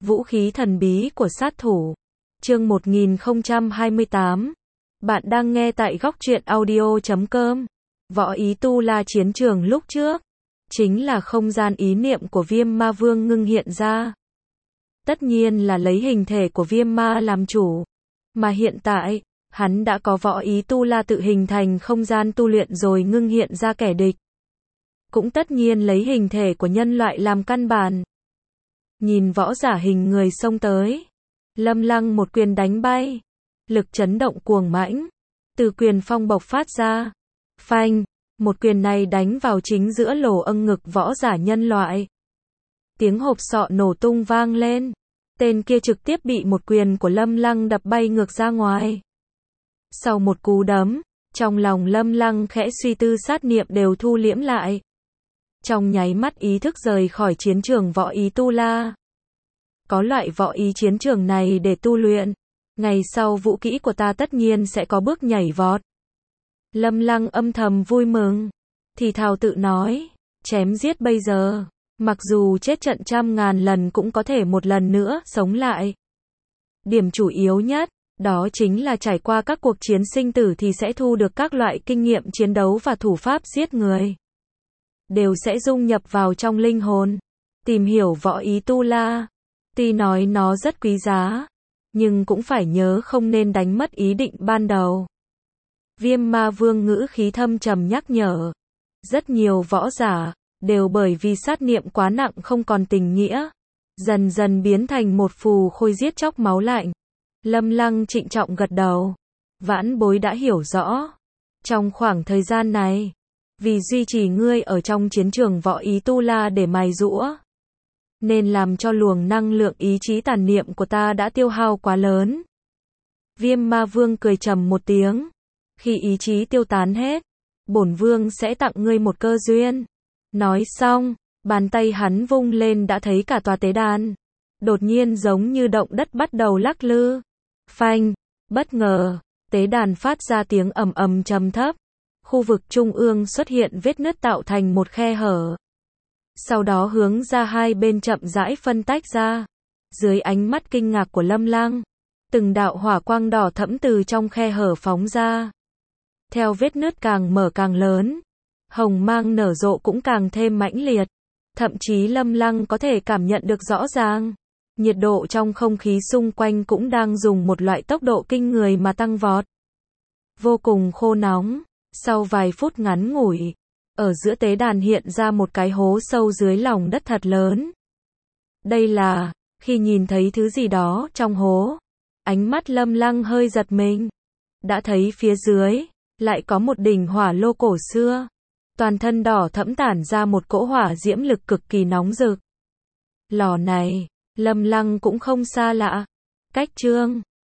Vũ khí thần bí của sát thủ. Chương 1028. Bạn đang nghe tại góc truyện audio.com. Võ Ý Tu La chiến trường lúc trước chính là không gian ý niệm của Viêm Ma Vương ngưng hiện ra. Tất nhiên là lấy hình thể của Viêm Ma làm chủ, mà hiện tại, hắn đã có Võ Ý Tu La tự hình thành không gian tu luyện rồi ngưng hiện ra kẻ địch. Cũng tất nhiên lấy hình thể của nhân loại làm căn bản. Nhìn võ giả hình người xông tới, Lâm Lăng một quyền đánh bay, lực chấn động cuồng mãnh, từ quyền phong bộc phát ra. Phanh, một quyền này đánh vào chính giữa lỗ âng ngực võ giả nhân loại. Tiếng hộp sọ nổ tung vang lên, tên kia trực tiếp bị một quyền của Lâm Lăng đập bay ngược ra ngoài. Sau một cú đấm, trong lòng Lâm Lăng khẽ suy tư, sát niệm đều thu liễm lại. Trong nháy mắt ý thức rời khỏi chiến trường Võ Ý Tu La. Có loại võ ý chiến trường này để tu luyện, ngày sau vũ kỹ của ta tất nhiên sẽ có bước nhảy vọt. Lâm Lăng âm thầm vui mừng, thì thào tự nói, chém giết bây giờ, mặc dù chết trận trăm ngàn lần cũng có thể một lần nữa sống lại. Điểm chủ yếu nhất, đó chính là trải qua các cuộc chiến sinh tử thì sẽ thu được các loại kinh nghiệm chiến đấu và thủ pháp giết người. Đều sẽ dung nhập vào trong linh hồn. Tìm hiểu Võ Ý Tu La, tuy nói nó rất quý giá, nhưng cũng phải nhớ không nên đánh mất ý định ban đầu. Viêm Ma Vương ngữ khí thâm trầm nhắc nhở. Rất nhiều võ giả, đều bởi vì sát niệm quá nặng không còn tình nghĩa, dần dần biến thành một phù khôi giết chóc máu lạnh. Lâm Lăng trịnh trọng gật đầu. Vãn bối đã hiểu rõ. Trong khoảng thời gian này, vì duy trì ngươi ở trong chiến trường Võ Ý Tu La để mài giũa, nên làm cho luồng năng lượng ý chí tàn niệm của ta đã tiêu hao quá lớn. Viêm Ma Vương cười trầm một tiếng. Khi ý chí tiêu tán hết, bổn vương sẽ tặng ngươi một cơ duyên. Nói xong, bàn tay hắn vung lên đã thấy cả tòa tế đàn đột nhiên giống như động đất bắt đầu lắc lư. Phanh, bất ngờ, tế đàn phát ra tiếng ầm ầm trầm thấp. Khu vực trung ương xuất hiện vết nứt tạo thành một khe hở. Sau đó hướng ra hai bên chậm rãi phân tách ra. Dưới ánh mắt kinh ngạc của Lâm Lăng, từng đạo hỏa quang đỏ thẫm từ trong khe hở phóng ra. Theo vết nứt càng mở càng lớn, hồng mang nở rộ cũng càng thêm mãnh liệt. Thậm chí Lâm Lăng có thể cảm nhận được rõ ràng, nhiệt độ trong không khí xung quanh cũng đang dùng một loại tốc độ kinh người mà tăng vọt. Vô cùng khô nóng. Sau vài phút ngắn ngủi, ở giữa tế đàn hiện ra một cái hố sâu dưới lòng đất thật lớn. Đây là, khi nhìn thấy thứ gì đó trong hố, ánh mắt Lâm Lăng hơi giật mình. Đã thấy phía dưới, lại có một đỉnh hỏa lô cổ xưa. Toàn thân đỏ thẫm tản ra một cỗ hỏa diễm lực cực kỳ nóng rực. Lò này, Lâm Lăng cũng không xa lạ. Cách chương